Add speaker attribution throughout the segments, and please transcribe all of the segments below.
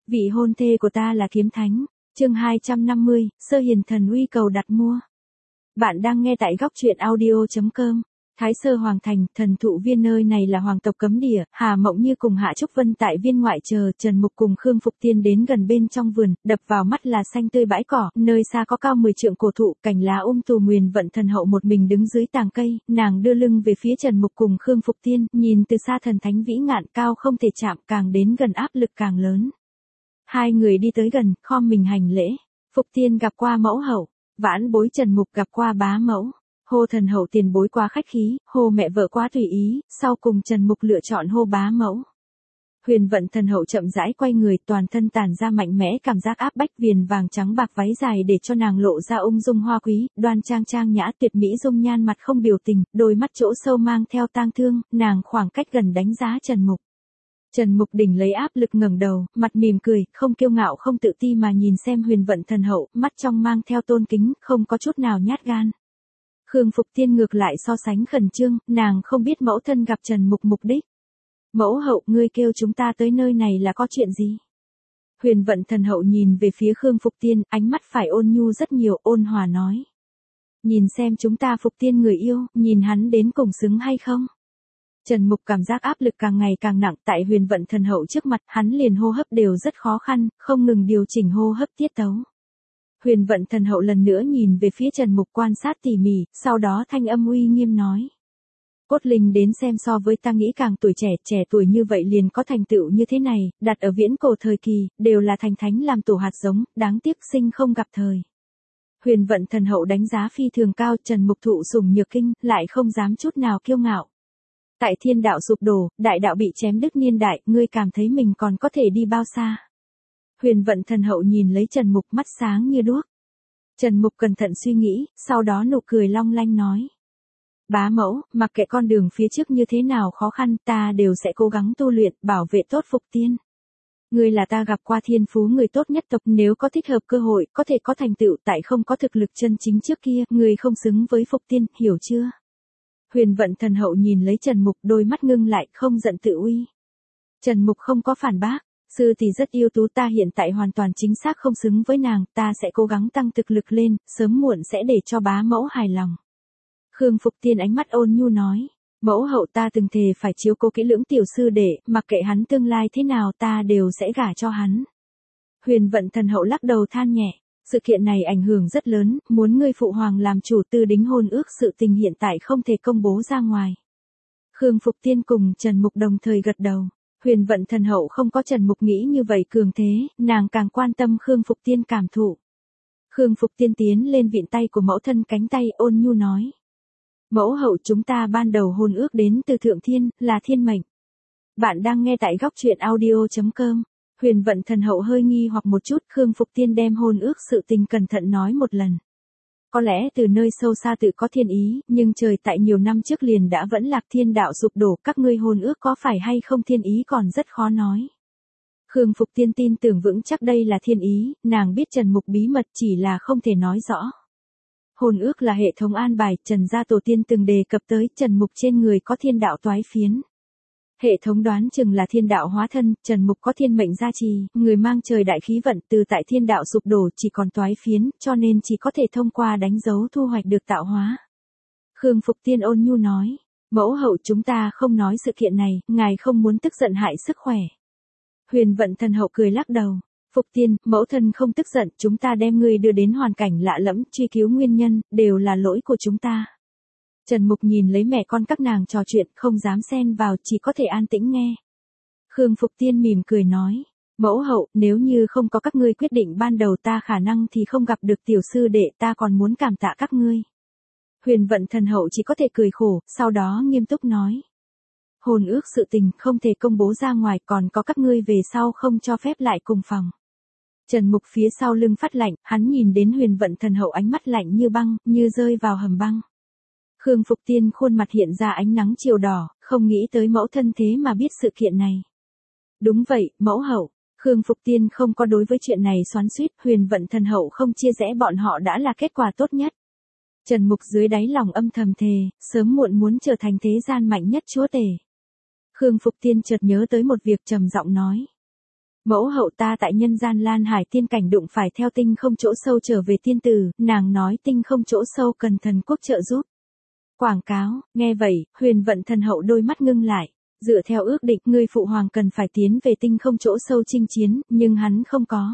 Speaker 1: Vị hôn thê của ta là kiếm thánh. Chương 250, Sơ Hiền Thần Uy cầu đặt mua. Bạn đang nghe tại góc truyện audio.com. Thái Sơ Hoàng Thành, thần thụ viên nơi này là hoàng tộc cấm địa, Hà Mộng Như cùng Hạ Trúc Vân tại viên ngoại chờ, Trần Mục cùng Khương Phục Tiên đến gần bên trong vườn, đập vào mắt là xanh tươi bãi cỏ, nơi xa có cao 10 trượng cổ thụ, cành lá tù Nguyền Vận Thần Hậu một mình đứng dưới tàng cây, nàng đưa lưng về phía Trần Mục cùng Khương Phục Tiên, nhìn từ xa thần thánh vĩ ngạn cao không thể chạm, càng đến gần áp lực càng lớn. Hai người đi tới gần, khom mình hành lễ. Phục Tiên gặp qua mẫu hậu, vãn bối Trần Mục gặp qua bá mẫu. Hô thần hậu tiền bối quá khách khí, hô mẹ vợ quá tùy ý, sau cùng Trần Mục lựa chọn hô bá mẫu. Huyền Vận Thần Hậu chậm rãi quay người, toàn thân tản ra mạnh mẽ cảm giác áp bách, viền vàng trắng bạc váy dài để cho nàng lộ ra ung dung hoa quý, đoan trang trang nhã tuyệt mỹ dung nhan, mặt không biểu tình, đôi mắt chỗ sâu mang theo tang thương, nàng khoảng cách gần đánh giá Trần Mục. Trần Mục đỉnh lấy áp lực ngẩng đầu, mặt mỉm cười, không kiêu ngạo không tự ti mà nhìn xem Huyền Vận Thần Hậu, mắt trong mang theo tôn kính, không có chút nào nhát gan. Khương Phục Tiên ngược lại so sánh khẩn trương, nàng không biết mẫu thân gặp Trần Mục mục đích. Mẫu hậu, ngươi kêu chúng ta tới nơi này là có chuyện gì? Huyền Vận Thần Hậu nhìn về phía Khương Phục Tiên, ánh mắt phải ôn nhu rất nhiều, ôn hòa nói. Nhìn xem chúng ta Phục Tiên người yêu, nhìn hắn đến cùng xứng hay không? Trần Mục cảm giác áp lực càng ngày càng nặng, tại Huyền Vận Thần Hậu trước mặt, hắn liền hô hấp đều rất khó khăn, không ngừng điều chỉnh hô hấp tiết tấu. Huyền Vận Thần Hậu lần nữa nhìn về phía Trần Mục quan sát tỉ mỉ, sau đó thanh âm uy nghiêm nói. Cốt linh đến xem so với ta nghĩ càng tuổi trẻ, trẻ tuổi như vậy liền có thành tựu như thế này, đặt ở viễn cổ thời kỳ, đều là thành thánh làm tổ hạt giống, đáng tiếc sinh không gặp thời. Huyền Vận Thần Hậu đánh giá phi thường cao, Trần Mục thụ sủng nhược kinh, lại không dám chút nào kiêu ngạo. Tại thiên đạo sụp đổ, đại đạo bị chém đứt niên đại, ngươi cảm thấy mình còn có thể đi bao xa? Huyền Vận Thần Hậu nhìn lấy Trần Mục, mắt sáng như đuốc. Trần Mục cẩn thận suy nghĩ, sau đó nụ cười long lanh nói. Bá mẫu, mặc kệ con đường phía trước như thế nào khó khăn, ta đều sẽ cố gắng tu luyện, bảo vệ tốt Phục Tiên. Ngươi là ta gặp qua thiên phú người tốt nhất tộc, nếu có thích hợp cơ hội, có thể có thành tựu, tại không có thực lực chân chính trước kia, ngươi không xứng với Phục Tiên, hiểu chưa? Huyền Vận Thần Hậu nhìn lấy Trần Mục, đôi mắt ngưng lại, không giận tự uy. Trần Mục không có phản bác. Sư tỷ rất ưu tú, ta hiện tại hoàn toàn chính xác không xứng với nàng, ta sẽ cố gắng tăng thực lực lên, sớm muộn sẽ để cho bá mẫu hài lòng. Khương Phục Tiên ánh mắt ôn nhu nói, mẫu hậu ta từng thề phải chiếu cố kỹ lưỡng tiểu sư đệ, mặc kệ hắn tương lai thế nào ta đều sẽ gả cho hắn. Huyền Vận Thần Hậu lắc đầu than nhẹ, sự kiện này ảnh hưởng rất lớn, muốn ngươi phụ hoàng làm chủ tư đính hôn ước, sự tình hiện tại không thể công bố ra ngoài. Khương Phục Tiên cùng Trần Mục đồng thời gật đầu. Huyền Vận Thần Hậu không có Trần Mục nghĩ như vậy cường thế, nàng càng quan tâm Khương Phục Tiên cảm thụ. Khương Phục Tiên tiến lên vịn tay của mẫu thân cánh tay, ôn nhu nói. Mẫu hậu, chúng ta ban đầu hôn ước đến từ Thượng Thiên, là thiên mệnh. Bạn đang nghe tại góc truyện audio.com. Huyền Vận Thần Hậu hơi nghi hoặc một chút, Khương Phục Tiên đem hôn ước sự tình cẩn thận nói một lần. Có lẽ từ nơi sâu xa tự có thiên ý, nhưng trời tại nhiều năm trước liền đã vẫn lạc, thiên đạo sụp đổ, các ngươi hôn ước có phải hay không thiên ý còn rất khó nói. Khương Phục Tiên tin tưởng vững chắc đây là thiên ý, nàng biết Trần Mục bí mật chỉ là không thể nói rõ. Hôn ước là hệ thống an bài, Trần gia tổ tiên từng đề cập tới, Trần Mục trên người có thiên đạo toái phiến. Hệ thống đoán chừng là thiên đạo hóa thân, Trần Mục có thiên mệnh gia trì, người mang trời đại khí vận, từ tại thiên đạo sụp đổ chỉ còn toái phiến, cho nên chỉ có thể thông qua đánh dấu thu hoạch được tạo hóa. Khương Phục Tiên ôn nhu nói, mẫu hậu chúng ta không nói sự kiện này, ngài không muốn tức giận hại sức khỏe. Huyền Vận Thần Hậu cười lắc đầu, Phục Tiên, mẫu thân không tức giận, chúng ta đem ngươi đưa đến hoàn cảnh lạ lẫm, truy cứu nguyên nhân, đều là lỗi của chúng ta. Trần Mục nhìn lấy mẹ con các nàng trò chuyện, không dám xen vào, chỉ có thể an tĩnh nghe. Khương Phục Tiên mỉm cười nói, mẫu hậu, nếu như không có các ngươi quyết định ban đầu ta khả năng thì không gặp được tiểu sư đệ, ta còn muốn cảm tạ các ngươi. Huyền Vận Thần Hậu chỉ có thể cười khổ, sau đó nghiêm túc nói. Hôn ước sự tình không thể công bố ra ngoài, còn có các ngươi về sau không cho phép lại cùng phòng. Trần Mục phía sau lưng phát lạnh, hắn nhìn đến Huyền Vận Thần Hậu ánh mắt lạnh như băng, như rơi vào hầm băng. Khương Phục Tiên khuôn mặt hiện ra ánh nắng chiều đỏ, không nghĩ tới mẫu thân thế mà biết sự kiện này. Đúng vậy, mẫu hậu, Khương Phục Tiên không có đối với chuyện này xoắn xuýt, Huyền Vận Thần Hậu không chia rẽ bọn họ đã là kết quả tốt nhất. Trần Mục dưới đáy lòng âm thầm thề, sớm muộn muốn trở thành thế gian mạnh nhất chúa tể. Khương Phục Tiên chợt nhớ tới một việc, trầm giọng nói. Mẫu hậu ta tại nhân gian Lan Hải tiên cảnh đụng phải theo tinh không chỗ sâu trở về tiên tử, nàng nói tinh không chỗ sâu cần thần quốc trợ giúp. Quảng cáo, nghe vậy, Huyền Vận thần hậu đôi mắt ngưng lại. Dựa theo ước định, người phụ hoàng cần phải tiến về tinh không chỗ sâu chinh chiến, nhưng hắn không có.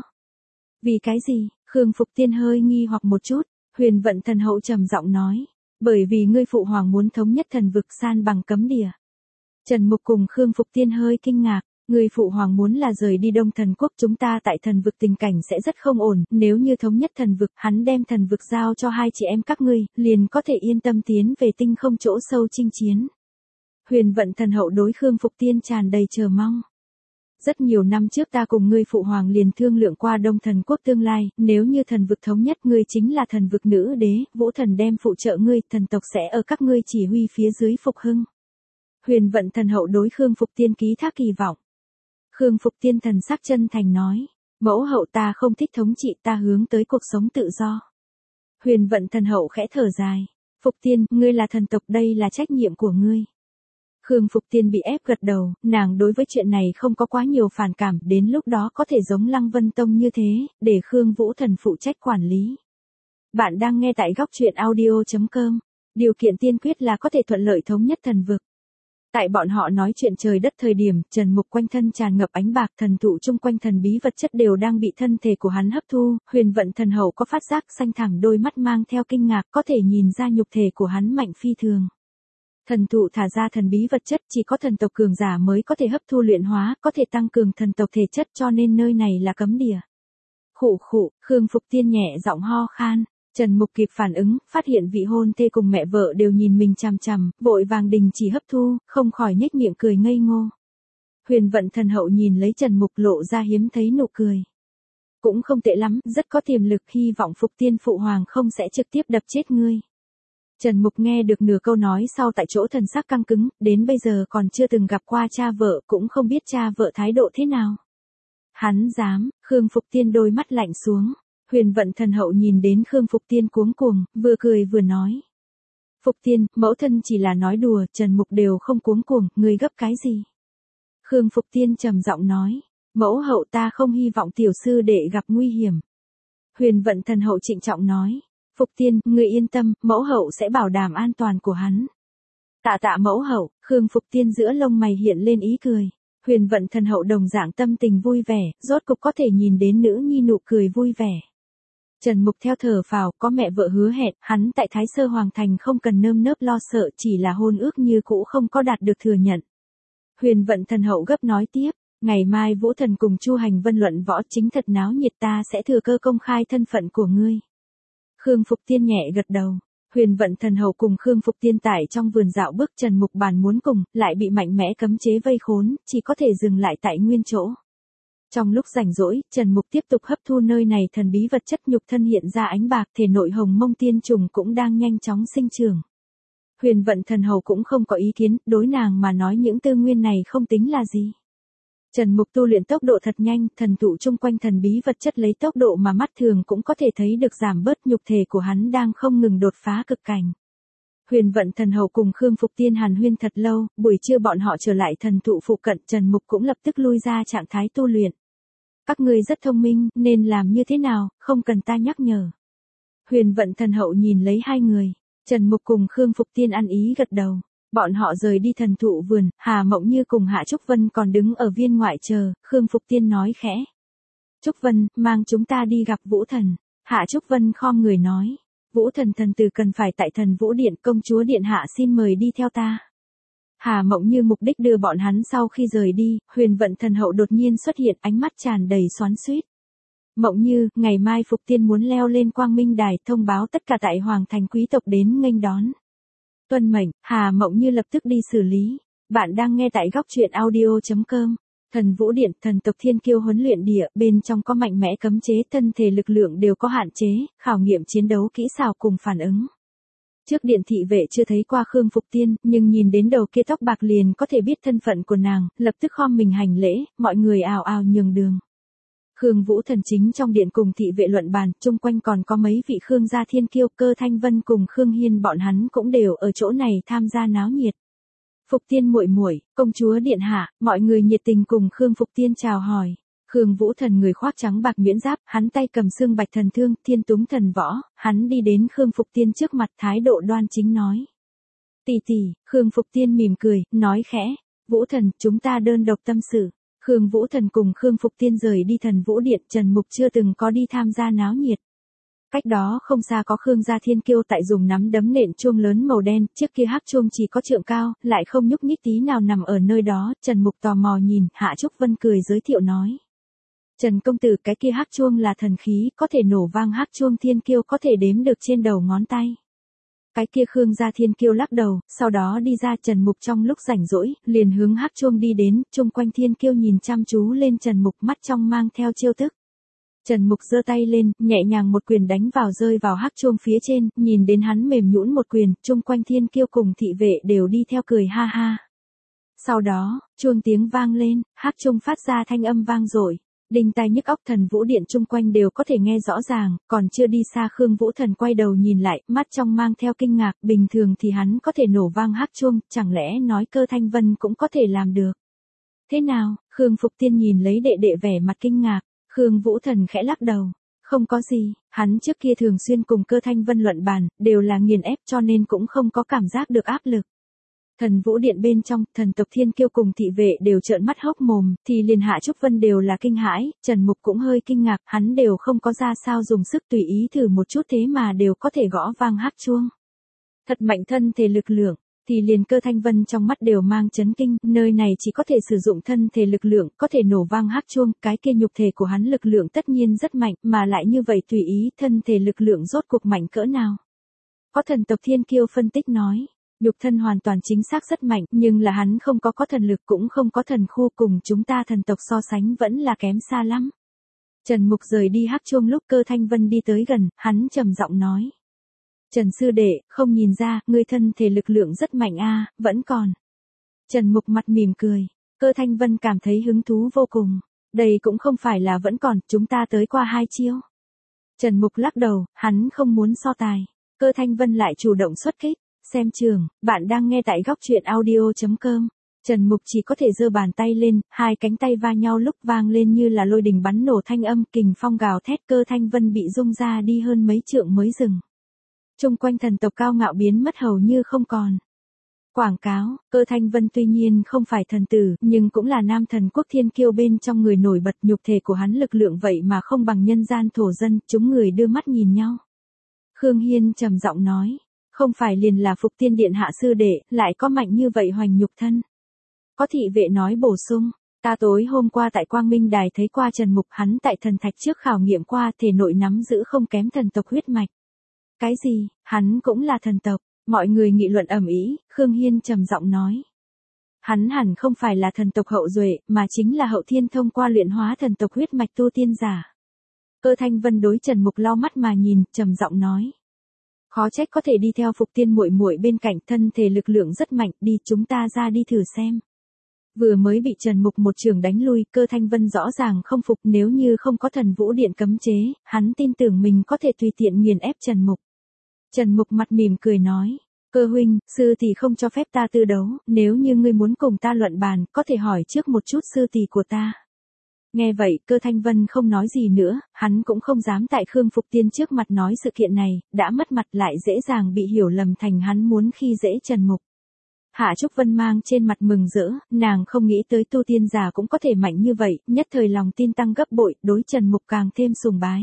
Speaker 1: Vì cái gì? Khương Phục Tiên hơi nghi hoặc một chút. Huyền Vận thần hậu trầm giọng nói. Bởi vì ngươi phụ hoàng muốn thống nhất thần vực san bằng cấm địa. Trần Mục cùng Khương Phục Tiên hơi kinh ngạc. Người phụ hoàng muốn là rời đi Đông Thần Quốc, chúng ta tại thần vực tình cảnh sẽ rất không ổn, nếu như thống nhất thần vực, hắn đem thần vực giao cho hai chị em các ngươi, liền có thể yên tâm tiến về tinh không chỗ sâu chinh chiến. Huyền Vận thần hậu đối Khương Phục Tiên tràn đầy chờ mong. Rất nhiều năm trước ta cùng ngươi phụ hoàng liền thương lượng qua Đông Thần Quốc tương lai, nếu như thần vực thống nhất ngươi chính là thần vực nữ đế, Vũ Thần đem phụ trợ ngươi, thần tộc sẽ ở các ngươi chỉ huy phía dưới phục hưng. Huyền Vận thần hậu đối Khương Phục Tiên ký thác kỳ vọng. Khương Phục Tiên thần sắc chân thành nói, mẫu hậu ta không thích thống trị, ta hướng tới cuộc sống tự do. Huyền Vận thần hậu khẽ thở dài, Phục Tiên, ngươi là thần tộc, đây là trách nhiệm của ngươi. Khương Phục Tiên bị ép gật đầu, nàng đối với chuyện này không có quá nhiều phản cảm, đến lúc đó có thể giống Lăng Vân Tông như thế, để Khương Vũ Thần phụ trách quản lý. Bạn đang nghe tại góc truyện audio.com, điều kiện tiên quyết là có thể thuận lợi thống nhất thần vực. Tại bọn họ nói chuyện trời đất thời điểm, Trần Mục quanh thân tràn ngập ánh bạc, thần thụ chung quanh thần bí vật chất đều đang bị thân thể của hắn hấp thu, Huyền Vận thần hậu có phát giác xanh thẳm đôi mắt mang theo kinh ngạc, có thể nhìn ra nhục thể của hắn mạnh phi thường. Thần thụ thả ra thần bí vật chất chỉ có thần tộc cường giả mới có thể hấp thu luyện hóa, có thể tăng cường thần tộc thể chất, cho nên nơi này là cấm địa. Khụ khụ, Khương Phục Tiên nhẹ giọng ho khan. Trần Mục kịp phản ứng, phát hiện vị hôn thê cùng mẹ vợ đều nhìn mình chằm chằm, vội vàng đình chỉ hấp thu, không khỏi nhếch miệng cười ngây ngô. Huyền Vận thần hậu nhìn lấy Trần Mục lộ ra hiếm thấy nụ cười. Cũng không tệ lắm, rất có tiềm lực, hy vọng Phục Tiên phụ hoàng không sẽ trực tiếp đập chết ngươi. Trần Mục nghe được nửa câu nói sau tại chỗ thần sắc căng cứng, đến bây giờ còn chưa từng gặp qua cha vợ, cũng không biết cha vợ thái độ thế nào. Hắn dám, Khương Phục Tiên đôi mắt lạnh xuống. Huyền Vận thần hậu nhìn đến Khương Phục Tiên cuống cuồng, vừa cười vừa nói. Phục Tiên, mẫu thân chỉ là nói đùa, Trần Mục đều không cuống cuồng, ngươi gấp cái gì? Khương Phục Tiên trầm giọng nói, mẫu hậu ta không hy vọng tiểu sư đệ gặp nguy hiểm. Huyền Vận thần hậu trịnh trọng nói, Phục Tiên, ngươi yên tâm, mẫu hậu sẽ bảo đảm an toàn của hắn. Tạ tạ mẫu hậu, Khương Phục Tiên giữa lông mày hiện lên ý cười. Huyền Vận thần hậu đồng dạng tâm tình vui vẻ, rốt cục có thể nhìn đến nữ nhi nụ cười vui vẻ. Trần Mục theo thở phào, có mẹ vợ hứa hẹn, hắn tại Thái Sơ Hoàng Thành không cần nơm nớp lo sợ, chỉ là hôn ước như cũ không có đạt được thừa nhận. Huyền Vận thần hậu gấp nói tiếp, ngày mai Vũ Thần cùng Chu Hành Vân luận võ chính thật náo nhiệt, ta sẽ thừa cơ công khai thân phận của ngươi. Khương Phục Tiên nhẹ gật đầu. Huyền Vận thần hậu cùng Khương Phục Tiên tại trong vườn dạo bước, Trần Mục bàn muốn cùng, lại bị mạnh mẽ cấm chế vây khốn, chỉ có thể dừng lại tại nguyên chỗ. Trong lúc rảnh rỗi, Trần Mục tiếp tục hấp thu nơi này thần bí vật chất, nhục thân hiện ra ánh bạc, thể nội hồng mông tiên trùng cũng đang nhanh chóng sinh trưởng. Huyền Vận thần hầu cũng không có ý kiến, đối nàng mà nói những tư nguyên này không tính là gì. Trần Mục tu luyện tốc độ thật nhanh, thần thụ chung quanh thần bí vật chất lấy tốc độ mà mắt thường cũng có thể thấy được giảm bớt, nhục thể của hắn đang không ngừng đột phá cực cảnh. Huyền Vận thần hầu cùng Khương Phục Tiên hàn huyên thật lâu, buổi trưa bọn họ trở lại thần thụ phụ cận, Trần Mục cũng lập tức lui ra trạng thái tu luyện. Các ngươi rất thông minh, nên làm như thế nào, không cần ta nhắc nhở. Huyền Vận thần hậu nhìn lấy hai người, Trần Mục cùng Khương Phục Tiên ăn ý gật đầu. Bọn họ rời đi thần thụ vườn, Hà Mộng Như cùng Hạ Trúc Vân còn đứng ở viên ngoại chờ, Khương Phục Tiên nói khẽ. Trúc Vân, mang chúng ta đi gặp Vũ Thần. Hạ Trúc Vân khom người nói. Vũ Thần thần tử cần phải tại Thần Vũ Điện, công chúa Điện Hạ xin mời đi theo ta. Hà Mộng Như mục đích đưa bọn hắn sau khi rời đi, Huyền Vận thần hậu đột nhiên xuất hiện, ánh mắt tràn đầy xoắn xuýt. Mộng Như, ngày mai Phục Tiên muốn leo lên Quang Minh Đài, thông báo tất cả tại Hoàng Thành quý tộc đến nghênh đón. Tuân mệnh, Hà Mộng Như lập tức đi xử lý. Bạn đang nghe tại góc truyện audio.com. Thần Vũ Điện, thần tộc thiên kiêu huấn luyện địa, bên trong có mạnh mẽ cấm chế, thân thể lực lượng đều có hạn chế, khảo nghiệm chiến đấu kỹ xảo cùng phản ứng. Trước điện thị vệ chưa thấy qua Khương Phục Tiên, nhưng nhìn đến đầu kia tóc bạc liền có thể biết thân phận của nàng, lập tức khom mình hành lễ, mọi người ào ào nhường đường. Khương Vũ Thần chính trong điện cùng thị vệ luận bàn, chung quanh còn có mấy vị Khương gia thiên kiêu, Cơ Thanh Vân cùng Khương Hiên bọn hắn cũng đều ở chỗ này tham gia náo nhiệt. Phục Tiên muội muội, công chúa Điện Hạ, mọi người nhiệt tình cùng Khương Phục Tiên chào hỏi. Khương Vũ Thần người khoác trắng bạc miễn giáp, hắn tay cầm xương bạch thần thương, thiên túng thần võ, hắn đi đến Khương Phục Tiên trước mặt thái độ đoan chính nói. Tỷ tỷ, Khương Phục Tiên mỉm cười, nói khẽ, Vũ Thần, chúng ta đơn độc tâm sự. Khương Vũ Thần cùng Khương Phục Tiên rời đi Thần Vũ Điện, Trần Mục chưa từng có đi tham gia náo nhiệt. Cách đó không xa có Khương gia thiên kiêu tại dùng nắm đấm nện chuông lớn màu đen, chiếc kia hắc chuông chỉ có trượng cao, lại không nhúc nhích tí nào nằm ở nơi đó, Trần Mục tò mò nhìn, Hạ Trúc Vân cười giới thiệu nói. Trần công tử, cái kia hắc chuông là thần khí, có thể nổ vang, hắc chuông thiên kiêu có thể đếm được trên đầu ngón tay. Cái kia Khương gia thiên kiêu lắc đầu, sau đó đi ra. Trần Mục trong lúc rảnh rỗi, liền hướng hắc chuông đi đến, chung quanh thiên kiêu nhìn chăm chú lên Trần Mục, mắt trong mang theo trêu tức. Trần Mục giơ tay lên, nhẹ nhàng một quyền đánh vào, rơi vào hắc chuông phía trên, nhìn đến hắn mềm nhũn một quyền, chung quanh thiên kiêu cùng thị vệ đều đi theo cười ha ha. Sau đó, chuông tiếng vang lên, hắc chuông phát ra thanh âm vang dội, đinh tai nhức óc. Thần Vũ Điện chung quanh đều có thể nghe rõ ràng, còn chưa đi xa Khương Vũ Thần quay đầu nhìn lại, mắt trong mang theo kinh ngạc, bình thường thì hắn có thể nổ vang hắc chuông, chẳng lẽ nói Cơ Thanh Vân cũng có thể làm được. Thế nào? Khương Phục Tiên nhìn lấy đệ đệ vẻ mặt kinh ngạc. Khương Vũ Thần khẽ lắc đầu, không có gì, hắn trước kia thường xuyên cùng Cơ Thanh Vân luận bàn, đều là nghiền ép cho nên cũng không có cảm giác được áp lực. Thần Vũ Điện bên trong, thần tộc thiên kiêu cùng thị vệ đều trợn mắt hốc mồm, thì liền Hạ Trúc Vân đều là kinh hãi, Trần Mục cũng hơi kinh ngạc, hắn đều không có ra sao dùng sức tùy ý thử một chút thế mà đều có thể gõ vang hắc chuông. Thật mạnh thân thể lực lượng. Thì liền Cơ Thanh Vân trong mắt đều mang chấn kinh, nơi này chỉ có thể sử dụng thân thể lực lượng, có thể nổ vang hắc chuông, cái kia nhục thể của hắn lực lượng tất nhiên rất mạnh, mà lại như vậy tùy ý, thân thể lực lượng rốt cuộc mạnh cỡ nào. Có thần tộc thiên kiêu phân tích nói, nhục thân hoàn toàn chính xác rất mạnh, nhưng là hắn không có thần lực, cũng không có thần khu, cùng chúng ta thần tộc so sánh vẫn là kém xa lắm. Trần Mục rời đi hắc chuông lúc Cơ Thanh Vân đi tới gần, hắn trầm giọng nói. Trần sư đệ, không nhìn ra, ngươi thân thể lực lượng rất mạnh a, vẫn còn. Trần Mục mặt mỉm cười, Cơ Thanh Vân cảm thấy hứng thú vô cùng. Đây cũng không phải là vẫn còn, chúng ta tới qua 2 chiêu. Trần Mục lắc đầu, hắn không muốn so tài. Cơ Thanh Vân lại chủ động xuất kích. Xem trường, bạn đang nghe tại góc truyện audio.com. Trần Mục chỉ có thể giơ bàn tay lên, hai cánh tay va nhau lúc vang lên như là lôi đình bắn nổ thanh âm, kình phong gào thét, Cơ Thanh Vân bị rung ra đi hơn mấy trượng mới dừng. Chung quanh thần tộc cao ngạo biến mất hầu như không còn. Quảng cáo, Cơ Thanh Vân tuy nhiên không phải thần tử, nhưng cũng là nam thần quốc thiên kiêu bên trong người nổi bật, nhục thể của hắn lực lượng vậy mà không bằng nhân gian thổ dân, chúng người đưa mắt nhìn nhau. Khương Hiên trầm giọng nói, không phải liền là Phục Tiên Điện hạ sư đệ, lại có mạnh như vậy hoành nhục thân. Có thị vệ nói bổ sung, ta tối hôm qua tại Quang Minh Đài thấy qua Trần Mục, hắn tại thần thạch trước khảo nghiệm qua, thể nội nắm giữ không kém thần tộc huyết mạch. Cái gì, hắn cũng là thần tộc, mọi người nghị luận ầm ĩ. Khương Hiên trầm giọng nói. Hắn hẳn không phải là thần tộc hậu duệ, mà chính là hậu thiên thông qua luyện hóa thần tộc huyết mạch tu tiên giả. Cơ Thanh Vân đối Trần Mục lau mắt mà nhìn, trầm giọng nói. Khó trách có thể đi theo Phục Tiên muội muội bên cạnh, thân thể lực lượng rất mạnh, đi chúng ta ra đi thử xem. Vừa mới bị Trần Mục một trường đánh lui, Cơ Thanh Vân rõ ràng không phục, nếu như không có Thần Vũ Điện cấm chế, hắn tin tưởng mình có thể tùy tiện nghiền ép Trần Mục. Trần Mục mặt mỉm cười nói, Cơ huynh, sư tỷ không cho phép ta tư đấu, nếu như ngươi muốn cùng ta luận bàn, có thể hỏi trước một chút sư tỷ của ta. Nghe vậy, Cơ Thanh Vân không nói gì nữa, hắn cũng không dám tại Khương Phục Tiên trước mặt nói sự kiện này, đã mất mặt lại dễ dàng bị hiểu lầm thành hắn muốn khi dễ Trần Mục. Hạ Trúc Vân mang trên mặt mừng rỡ, nàng không nghĩ tới tu tiên giả cũng có thể mạnh như vậy, nhất thời lòng tin tăng gấp bội, đối Trần Mục càng thêm sùng bái.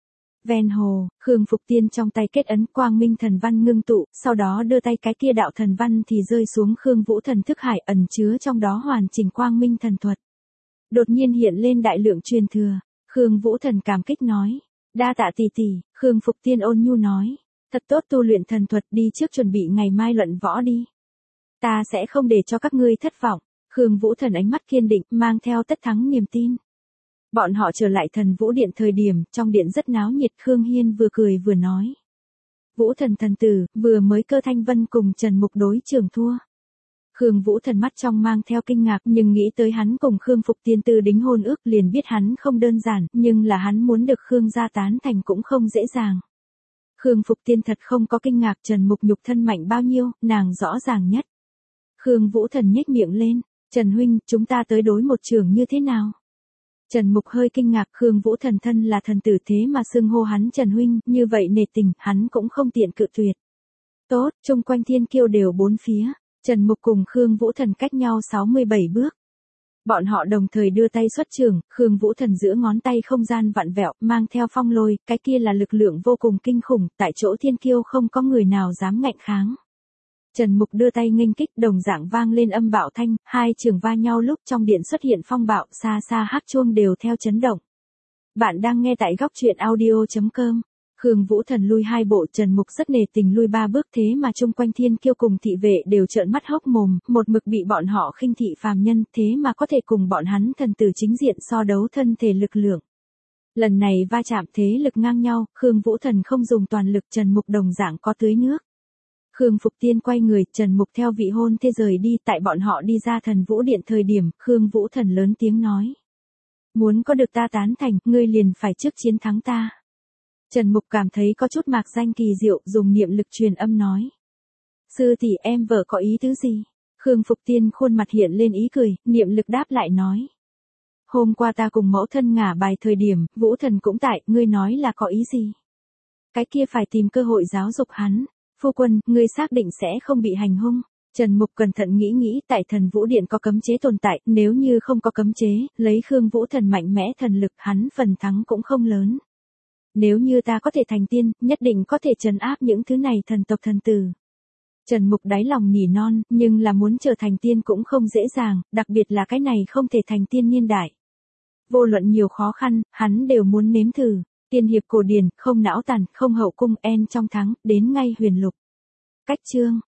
Speaker 1: Ven hồ, Khương Phục Tiên trong tay kết ấn quang minh thần văn ngưng tụ, sau đó đưa tay cái kia đạo thần văn thì rơi xuống Khương Vũ thần thức hải, ẩn chứa trong đó hoàn chỉnh quang minh thần thuật. Đột nhiên hiện lên đại lượng truyền thừa, Khương Vũ thần cảm kích nói, đa tạ tỷ tỷ. Khương Phục Tiên ôn nhu nói, thật tốt tu luyện thần thuật, đi trước chuẩn bị ngày mai luận võ đi. Ta sẽ không để cho các ngươi thất vọng. Khương Vũ thần ánh mắt kiên định, mang theo tất thắng niềm tin. Bọn họ trở lại Thần Vũ Điện thời điểm, trong điện rất náo nhiệt, Khương Hiên vừa cười vừa nói. Vũ thần thần tử, vừa mới Cơ Thanh Vân cùng Trần Mục đối trường thua. Khương Vũ thần mắt trong mang theo kinh ngạc, nhưng nghĩ tới hắn cùng Khương Phục Tiên tư đính hôn ước liền biết hắn không đơn giản, nhưng là hắn muốn được Khương gia tán thành cũng không dễ dàng. Khương Phục Tiên thật không có kinh ngạc Trần Mục nhục thân mạnh bao nhiêu, nàng rõ ràng nhất. Khương Vũ thần nhếch miệng lên, Trần huynh, chúng ta tới đối một trường như thế nào? Trần Mục hơi kinh ngạc, Khương Vũ Thần thân là thần tử thế mà xưng hô hắn Trần huynh, như vậy nể tình, hắn cũng không tiện cự tuyệt. Tốt, chung quanh thiên kiêu đều bốn phía, Trần Mục cùng Khương Vũ Thần cách nhau 67 bước. Bọn họ đồng thời đưa tay xuất trường, Khương Vũ Thần giữa ngón tay không gian vặn vẹo, mang theo phong lôi, cái kia là lực lượng vô cùng kinh khủng, tại chỗ thiên kiêu không có người nào dám ngạnh kháng. Trần Mục đưa tay nghênh kích, đồng dạng vang lên âm bạo thanh, hai trường va nhau lúc trong điện xuất hiện phong bạo, xa xa hắc chuông đều theo chấn động. Bạn đang nghe tại góc truyện audio.com. Khương Vũ Thần lui hai bộ, Trần Mục rất nề tình lui ba bước, thế mà chung quanh thiên kiêu cùng thị vệ đều trợn mắt hốc mồm, một mực bị bọn họ khinh thị phàm nhân, thế mà có thể cùng bọn hắn thần tử chính diện so đấu thân thể lực lượng. Lần này va chạm thế lực ngang nhau, Khương Vũ Thần không dùng toàn lực, Trần Mục đồng dạng có tưới nước. Khương Phục Tiên quay người, Trần Mục theo vị hôn thê rời đi, tại bọn họ đi ra Thần Vũ Điện thời điểm, Khương Vũ Thần lớn tiếng nói. Muốn có được ta tán thành, ngươi liền phải trước chiến thắng ta. Trần Mục cảm thấy có chút mạc danh kỳ diệu, dùng niệm lực truyền âm nói. Sư tỷ, em vợ có ý tứ gì? Khương Phục Tiên khuôn mặt hiện lên ý cười, niệm lực đáp lại nói. Hôm qua ta cùng mẫu thân ngả bài thời điểm, Vũ Thần cũng tại, ngươi nói là có ý gì? Cái kia phải tìm cơ hội giáo dục hắn. Phu quân, ngươi xác định sẽ không bị hành hung. Trần Mục cẩn thận nghĩ, tại Thần Vũ Điện có cấm chế tồn tại, nếu như không có cấm chế, lấy Khương Vũ Thần mạnh mẽ thần lực, hắn phần thắng cũng không lớn. Nếu như ta có thể thành tiên, nhất định có thể trấn áp những thứ này thần tộc thần tử. Trần Mục đáy lòng nỉ non, nhưng là muốn trở thành tiên cũng không dễ dàng, đặc biệt là cái này không thể thành tiên niên đại. Vô luận nhiều khó khăn, hắn đều muốn nếm thử. Tiên hiệp cổ điển, không não tàn, không hậu cung, en trong thắng, đến ngay huyền lục. Cách chương.